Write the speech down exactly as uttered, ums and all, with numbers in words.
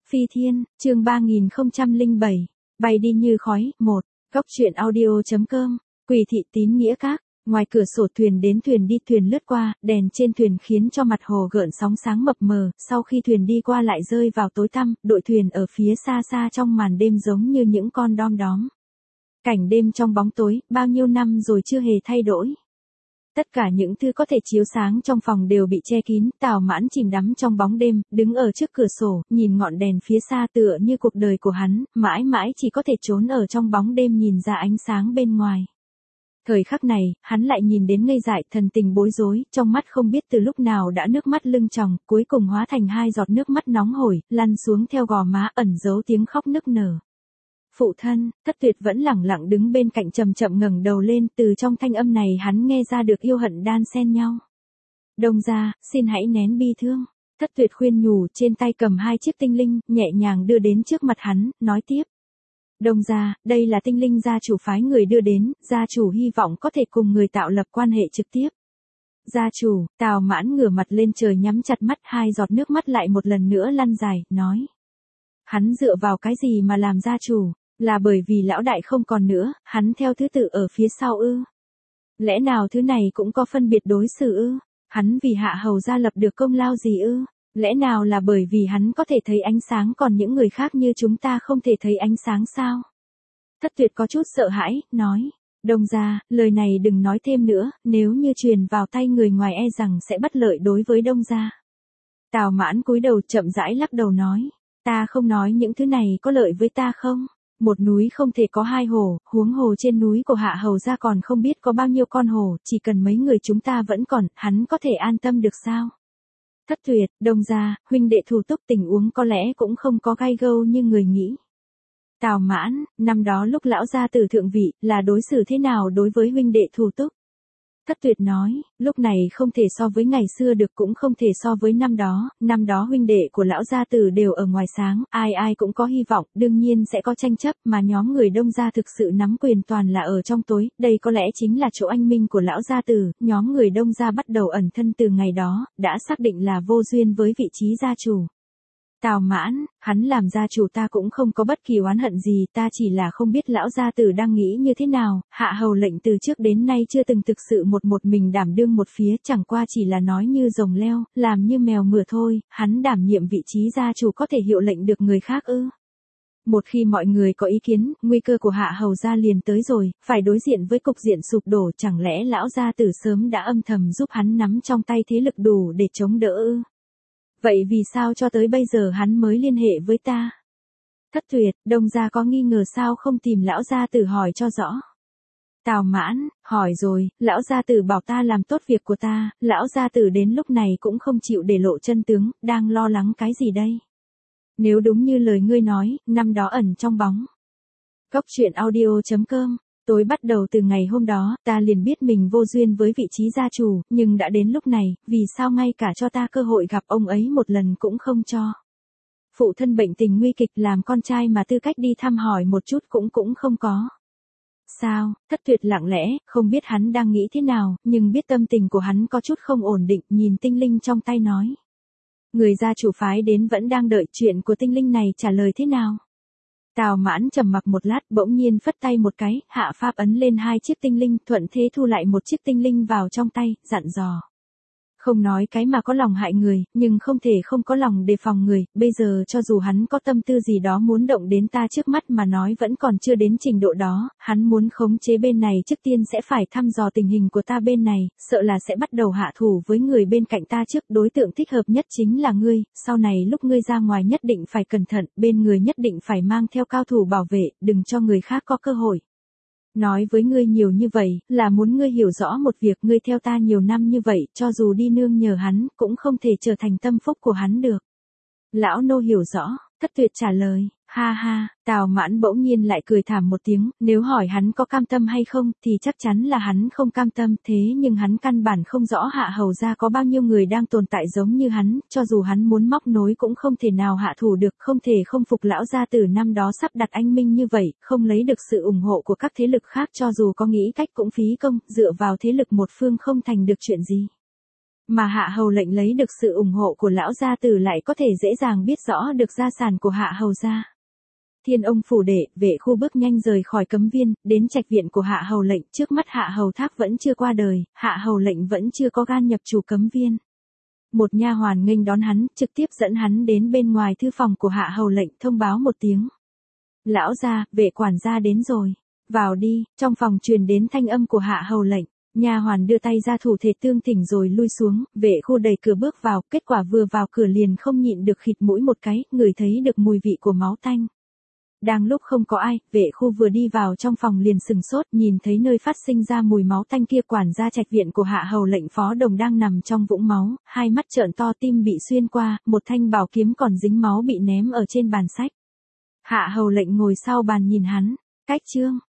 Phi Thiên, chương ba nghìn không trăm lẻ bảy, bay đi như khói, một, góc truyện audio.com, Quỷ thị tín nghĩa các, ngoài cửa sổ thuyền đến thuyền đi thuyền lướt qua, đèn trên thuyền khiến cho mặt hồ gợn sóng sáng mập mờ, sau khi thuyền đi qua lại rơi vào tối tăm, đội thuyền ở phía xa xa trong màn đêm giống như những con đom đóm. Cảnh đêm trong bóng tối, bao nhiêu năm rồi chưa hề thay đổi. Tất cả những thứ có thể chiếu sáng trong phòng đều bị che kín, Tào Mãn chìm đắm trong bóng đêm, đứng ở trước cửa sổ, nhìn ngọn đèn phía xa tựa như cuộc đời của hắn, mãi mãi chỉ có thể trốn ở trong bóng đêm nhìn ra ánh sáng bên ngoài. Thời khắc này, hắn lại nhìn đến ngây dại, thần tình bối rối, trong mắt không biết từ lúc nào đã nước mắt lưng tròng, cuối cùng hóa thành hai giọt nước mắt nóng hổi, lăn xuống theo gò má ẩn giấu tiếng khóc nức nở. Phụ thân, Thất Tuyệt vẫn lẳng lặng đứng bên cạnh chậm chậm ngẩng đầu lên, từ trong thanh âm này hắn nghe ra được yêu hận đan xen nhau. Đông gia, xin hãy nén bi thương. Thất Tuyệt khuyên nhủ, trên tay cầm hai chiếc tinh linh, nhẹ nhàng đưa đến trước mặt hắn, nói tiếp. Đông gia, đây là tinh linh gia chủ phái người đưa đến, gia chủ hy vọng có thể cùng người tạo lập quan hệ trực tiếp. Gia chủ, Tào Mãn ngửa mặt lên trời nhắm chặt mắt, hai giọt nước mắt lại một lần nữa lăn dài, nói. Hắn dựa vào cái gì mà làm gia chủ? Là bởi vì lão đại không còn nữa, hắn theo thứ tự ở phía sau ư? Lẽ nào thứ này cũng có phân biệt đối xử ư? Hắn vì hạ hầu gia lập được công lao gì ư? Lẽ nào là bởi vì hắn có thể thấy ánh sáng còn những người khác như chúng ta không thể thấy ánh sáng sao? Thất Tuyệt có chút sợ hãi, nói. Đông gia, lời này đừng nói thêm nữa, nếu như truyền vào tay người ngoài e rằng sẽ bất lợi đối với Đông gia. Tào Mãn cúi đầu chậm rãi lắc đầu nói. Ta không nói những thứ này có lợi với ta không? Một núi không thể có hai hồ, huống hồ trên núi của hạ hầu gia còn không biết có bao nhiêu con hồ, chỉ cần mấy người chúng ta vẫn còn, hắn có thể an tâm được sao? Thất Tuyệt, Đông gia, huynh đệ thủ túc tình huống có lẽ cũng không có gai gâu như người nghĩ. Tào Mãn, năm đó lúc lão gia tử thượng vị, là đối xử thế nào đối với huynh đệ thủ túc? Thất Tuyệt nói, lúc này không thể so với ngày xưa được cũng không thể so với năm đó, năm đó huynh đệ của lão gia tử đều ở ngoài sáng, ai ai cũng có hy vọng, đương nhiên sẽ có tranh chấp, mà nhóm người Đông gia thực sự nắm quyền toàn là ở trong tối, đây có lẽ chính là chỗ anh minh của lão gia tử, nhóm người Đông gia bắt đầu ẩn thân từ ngày đó, đã xác định là vô duyên với vị trí gia chủ. Tào Mãn, hắn làm gia chủ ta cũng không có bất kỳ oán hận gì, ta chỉ là không biết lão gia tử đang nghĩ như thế nào, hạ hầu lệnh từ trước đến nay chưa từng thực sự một một mình đảm đương một phía, chẳng qua chỉ là nói như rồng leo, làm như mèo mửa thôi, hắn đảm nhiệm vị trí gia chủ có thể hiệu lệnh được người khác ư? Một khi mọi người có ý kiến, nguy cơ của hạ hầu gia liền tới rồi, phải đối diện với cục diện sụp đổ, chẳng lẽ lão gia tử sớm đã âm thầm giúp hắn nắm trong tay thế lực đủ để chống đỡ ư? Vậy vì sao cho tới bây giờ hắn mới liên hệ với ta? Thất Tuyệt, Đông gia có nghi ngờ sao không tìm lão gia tử hỏi cho rõ. Tào Mãn, hỏi rồi, lão gia tử bảo ta làm tốt việc của ta, lão gia tử đến lúc này cũng không chịu để lộ chân tướng, đang lo lắng cái gì đây? Nếu đúng như lời ngươi nói, năm đó ẩn trong bóng. Góc truyện audio.com. Tối bắt đầu từ ngày hôm đó, ta liền biết mình vô duyên với vị trí gia chủ, nhưng đã đến lúc này, vì sao ngay cả cho ta cơ hội gặp ông ấy một lần cũng không cho. Phụ thân bệnh tình nguy kịch, làm con trai mà tư cách đi thăm hỏi một chút cũng cũng không có. Sao? Thất Tuyệt lặng lẽ, không biết hắn đang nghĩ thế nào, nhưng biết tâm tình của hắn có chút không ổn định, nhìn tinh linh trong tay nói. Người gia chủ phái đến vẫn đang đợi chuyện của tinh linh này trả lời thế nào. Tào Mãn trầm mặc một lát, bỗng nhiên phất tay một cái, hạ pháp ấn lên hai chiếc tinh linh, thuận thế thu lại một chiếc tinh linh vào trong tay, dặn dò. Không nói cái mà có lòng hại người, nhưng không thể không có lòng đề phòng người, bây giờ cho dù hắn có tâm tư gì đó muốn động đến ta trước mắt mà nói vẫn còn chưa đến trình độ đó, hắn muốn khống chế bên này trước tiên sẽ phải thăm dò tình hình của ta bên này, sợ là sẽ bắt đầu hạ thủ với người bên cạnh ta trước, đối tượng thích hợp nhất chính là ngươi, sau này lúc ngươi ra ngoài nhất định phải cẩn thận, bên người nhất định phải mang theo cao thủ bảo vệ, đừng cho người khác có cơ hội. Nói với ngươi nhiều như vậy, là muốn ngươi hiểu rõ một việc, ngươi theo ta nhiều năm như vậy, cho dù đi nương nhờ hắn, cũng không thể trở thành tâm phúc của hắn được. Lão nô hiểu rõ, Thất Tuyệt trả lời, ha ha, Tào Mãn bỗng nhiên lại cười thảm một tiếng, nếu hỏi hắn có cam tâm hay không, thì chắc chắn là hắn không cam tâm, thế nhưng hắn căn bản không rõ hạ hầu gia có bao nhiêu người đang tồn tại giống như hắn, cho dù hắn muốn móc nối cũng không thể nào hạ thủ được, không thể không phục lão gia tử năm đó sắp đặt anh minh như vậy, không lấy được sự ủng hộ của các thế lực khác cho dù có nghĩ cách cũng phí công, dựa vào thế lực một phương không thành được chuyện gì. Mà hạ hầu lệnh lấy được sự ủng hộ của lão gia tử lại có thể dễ dàng biết rõ được gia sản của hạ hầu gia. Thiên ông phủ đệ, vệ khu bước nhanh rời khỏi cấm viên, đến trạch viện của hạ hầu lệnh, trước mắt hạ hầu thác vẫn chưa qua đời, hạ hầu lệnh vẫn chưa có gan nhập chủ cấm viên. Một nha hoàn nghênh đón hắn, trực tiếp dẫn hắn đến bên ngoài thư phòng của hạ hầu lệnh, thông báo một tiếng. Lão gia, vệ quản gia đến rồi. Vào đi, trong phòng truyền đến thanh âm của hạ hầu lệnh. Nha hoàn đưa tay ra thủ thể tương thỉnh rồi lui xuống, vệ khu đẩy cửa bước vào, kết quả vừa vào cửa liền không nhịn được khịt mũi một cái, ngửi thấy được mùi vị của máu tanh. Đang lúc không có ai, vệ khu vừa đi vào trong phòng liền sừng sốt, nhìn thấy nơi phát sinh ra mùi máu tanh kia, quản gia trạch viện của hạ hầu lệnh Phó Đồng đang nằm trong vũng máu, hai mắt trợn to, tim bị xuyên qua, một thanh bảo kiếm còn dính máu bị ném ở trên bàn sách. Hạ hầu lệnh ngồi sau bàn nhìn hắn, cách chương.